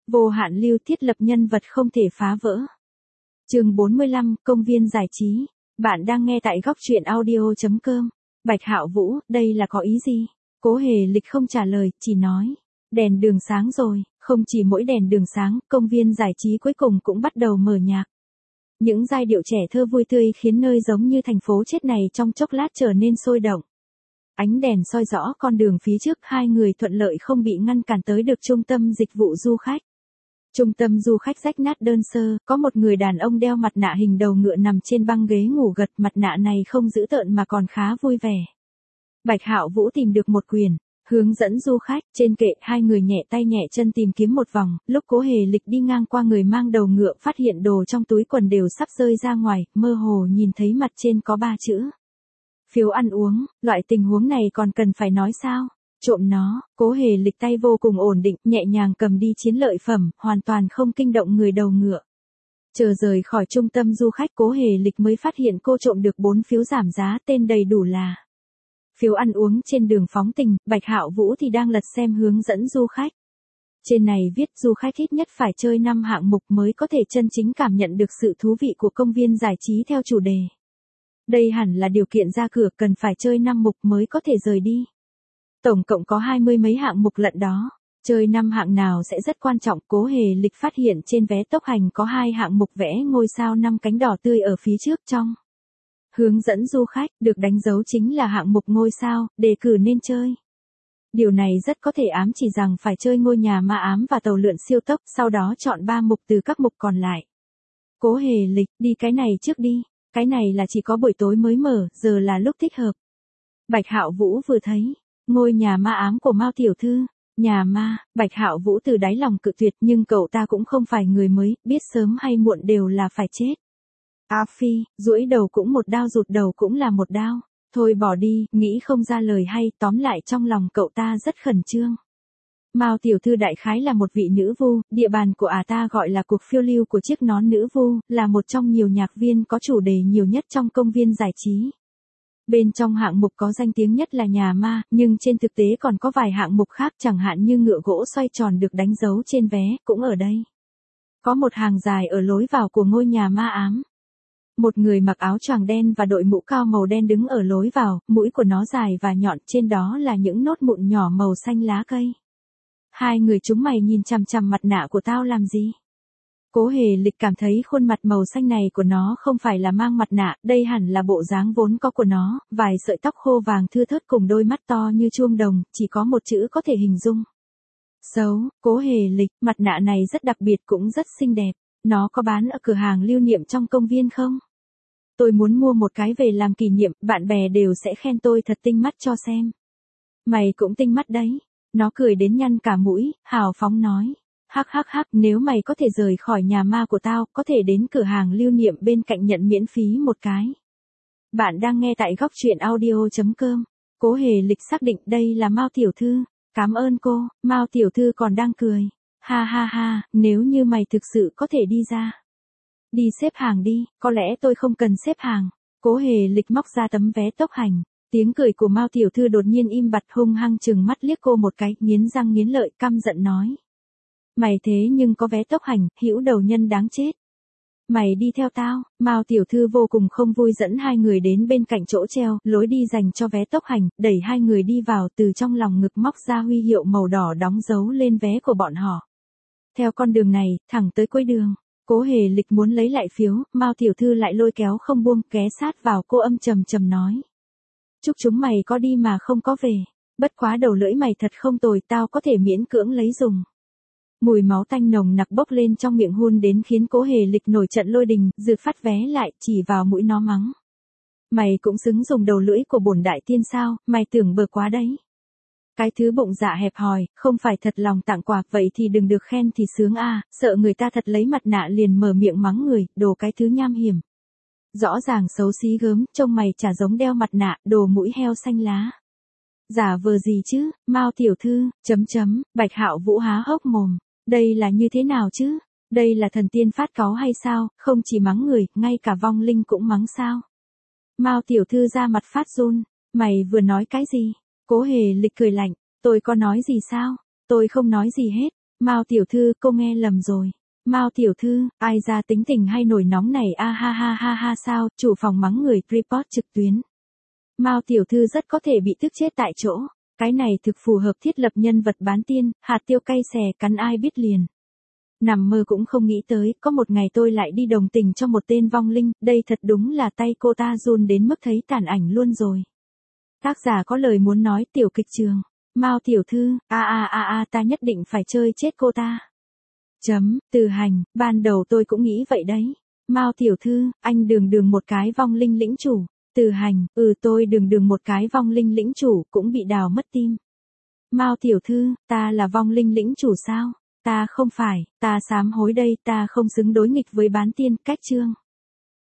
Vô hạn lưu thiết lập nhân vật không thể phá vỡ. Chương 45, công viên giải trí. Bạn đang nghe tại góc truyện audio.com. Bạch Hạo Vũ, đây là có ý gì? Cố Hề Lịch không trả lời, chỉ nói. Đèn đường sáng rồi, không chỉ mỗi đèn đường sáng, công viên giải trí cuối cùng cũng bắt đầu mở nhạc. Những giai điệu trẻ thơ vui tươi khiến nơi giống như thành phố chết này trong chốc lát trở nên sôi động. Ánh đèn soi rõ con đường phía trước, hai người thuận lợi không bị ngăn cản tới được trung tâm dịch vụ du khách. Trung tâm du khách rách nát đơn sơ, có một người đàn ông đeo mặt nạ hình đầu ngựa nằm trên băng ghế ngủ gật, mặt nạ này không dữ tợn mà còn khá vui vẻ. Bạch Hạo Vũ tìm được một quyển, hướng dẫn du khách, trên kệ hai người nhẹ tay nhẹ chân tìm kiếm một vòng, lúc Cố Hề Lịch đi ngang qua người mang đầu ngựa phát hiện đồ trong túi quần đều sắp rơi ra ngoài, mơ hồ nhìn thấy mặt trên có 3 chữ. Phiếu ăn uống, loại tình huống này còn cần phải nói sao? Trộm nó, Cố Hề Lịch tay vô cùng ổn định, nhẹ nhàng cầm đi chiến lợi phẩm, hoàn toàn không kinh động người đầu ngựa. Chờ rời khỏi trung tâm du khách, Cố Hề Lịch mới phát hiện cô trộm được 4 phiếu giảm giá, tên đầy đủ là phiếu ăn uống trên đường phóng tình. Bạch Hạo Vũ thì đang lật xem hướng dẫn du khách. Trên này viết du khách ít nhất phải chơi 5 hạng mục mới có thể chân chính cảm nhận được sự thú vị của công viên giải trí theo chủ đề. Đây hẳn là điều kiện ra cửa, cần phải chơi 5 mục mới có thể rời đi. Tổng cộng có 20 mấy hạng mục lận đó. Chơi 5 hạng nào sẽ rất quan trọng. Cố Hề Lịch phát hiện trên vé tốc hành có 2 hạng mục vẽ ngôi sao 5 cánh đỏ tươi ở phía trước trong. Hướng dẫn du khách, được đánh dấu chính là hạng mục ngôi sao, đề cử nên chơi. Điều này rất có thể ám chỉ rằng phải chơi ngôi nhà ma ám và tàu lượn siêu tốc, sau đó chọn 3 mục từ các mục còn lại. Cố Hề Lịch, đi cái này trước đi. Cái này là chỉ có buổi tối mới mở, giờ là lúc thích hợp. Bạch Hạo Vũ vừa thấy. Ngôi nhà ma ám của Mao tiểu thư. Nhà ma, Bạch Hạo Vũ từ đáy lòng cự tuyệt, nhưng cậu ta cũng không phải người mới, biết sớm hay muộn đều là phải chết. A Phi, duỗi đầu cũng một đao, rụt đầu cũng là một đao. Thôi bỏ đi, nghĩ không ra lời hay, tóm lại trong lòng cậu ta rất khẩn trương. Mao tiểu thư đại khái là một vị nữ vu, địa bàn của ta gọi là cuộc phiêu lưu của chiếc nón nữ vu, là một trong nhiều nhạc viên có chủ đề nhiều nhất trong công viên giải trí. Bên trong hạng mục có danh tiếng nhất là nhà ma, nhưng trên thực tế còn có vài hạng mục khác, chẳng hạn như ngựa gỗ xoay tròn được đánh dấu trên vé, cũng ở đây. Có một hàng dài ở lối vào của ngôi nhà ma ám. Một người mặc áo choàng đen và đội mũ cao màu đen đứng ở lối vào, mũi của nó dài và nhọn, trên đó là những nốt mụn nhỏ màu xanh lá cây. Hai người chúng mày nhìn chằm chằm mặt nạ của tao làm gì? Cố Hề Lịch cảm thấy khuôn mặt màu xanh này của nó không phải là mang mặt nạ, đây hẳn là bộ dáng vốn có của nó, vài sợi tóc khô vàng thưa thớt cùng đôi mắt to như chuông đồng, chỉ có một chữ có thể hình dung. Xấu. Cố Hề Lịch, mặt nạ này rất đặc biệt cũng rất xinh đẹp, nó có bán ở cửa hàng lưu niệm trong công viên không? Tôi muốn mua một cái về làm kỷ niệm, bạn bè đều sẽ khen tôi thật tinh mắt cho xem. Mày cũng tinh mắt đấy. Nó cười đến nhăn cả mũi, hào phóng nói. Hắc hắc hắc, nếu mày có thể rời khỏi nhà ma của tao, có thể đến cửa hàng lưu niệm bên cạnh nhận miễn phí một cái. Bạn đang nghe tại góc truyện audio.com. Cố Hề Lịch xác định đây là Mao tiểu thư. Cảm ơn cô. Mao tiểu thư còn đang cười. Ha ha ha, nếu như mày thực sự có thể đi ra. Đi xếp hàng đi, có lẽ tôi không cần xếp hàng. Cố Hề Lịch móc ra tấm vé tốc hành. Tiếng cười của Mao tiểu thư đột nhiên im bặt, hung hăng trừng mắt liếc cô một cái, nghiến răng nghiến lợi, căm giận nói. Mày thế nhưng có vé tốc hành, hữu đầu nhân đáng chết. Mày đi theo tao. Mao tiểu thư vô cùng không vui dẫn hai người đến bên cạnh chỗ treo, lối đi dành cho vé tốc hành, đẩy hai người đi vào, từ trong lòng ngực móc ra huy hiệu màu đỏ đóng dấu lên vé của bọn họ. Theo con đường này, thẳng tới cuối đường. Cố Hề Lịch muốn lấy lại phiếu, Mao tiểu thư lại lôi kéo không buông, ghé sát vào cô âm trầm trầm nói. Chúc chúng mày có đi mà không có về. Bất quá đầu lưỡi mày thật không tồi, tao có thể miễn cưỡng lấy dùng. Mùi máu tanh nồng nặc bốc lên trong miệng hun đến khiến Cố Hề Lịch nổi trận lôi đình, rượt phát vé lại, chỉ vào mũi nó mắng. Mày cũng xứng dùng đầu lưỡi của bổn đại tiên sao, mày tưởng bừa quá đấy. Cái thứ bụng dạ hẹp hòi, không phải thật lòng tặng quà, vậy thì đừng được khen thì sướng a, sợ người ta thật lấy mặt nạ liền mở miệng mắng người, đồ cái thứ nham hiểm. Rõ ràng xấu xí gớm, trông mày chả giống đeo mặt nạ, đồ mũi heo xanh lá. Giả vờ gì chứ, Mao tiểu thư, Bạch Hạo Vũ há hốc mồm. Đây là như thế nào chứ? Đây là thần tiên phát cáu hay sao, không chỉ mắng người, ngay cả vong linh cũng mắng sao? Mao tiểu thư ra mặt phát run, mày vừa nói cái gì? Cố Hề Lịch cười lạnh, tôi có nói gì sao? Tôi không nói gì hết, Mao tiểu thư, cô nghe lầm rồi. Mao tiểu thư, ai ra tính tình hay nổi nóng này a ha ha ha ha sao, chủ phòng mắng người report trực tuyến. Mao tiểu thư rất có thể bị tức chết tại chỗ. Cái này thực phù hợp thiết lập nhân vật bán tiên, hạt tiêu cay xè cắn ai biết liền. Nằm mơ cũng không nghĩ tới, có một ngày tôi lại đi đồng tình cho một tên vong linh, đây thật đúng là tay cô ta run đến mức thấy tàn ảnh luôn rồi. Tác giả có lời muốn nói tiểu kịch trường. Mao tiểu thư, ta nhất định phải chơi chết cô ta. Từ hành, ban đầu tôi cũng nghĩ vậy đấy. Mao tiểu thư, anh đường một cái vong linh lĩnh chủ. Từ hành, tôi đường một cái vong linh lĩnh chủ cũng bị đào mất tim. Mao tiểu thư, ta là vong linh lĩnh chủ sao? Ta không phải, ta sám hối đây, ta không xứng đối nghịch với bán tiên, cách chương.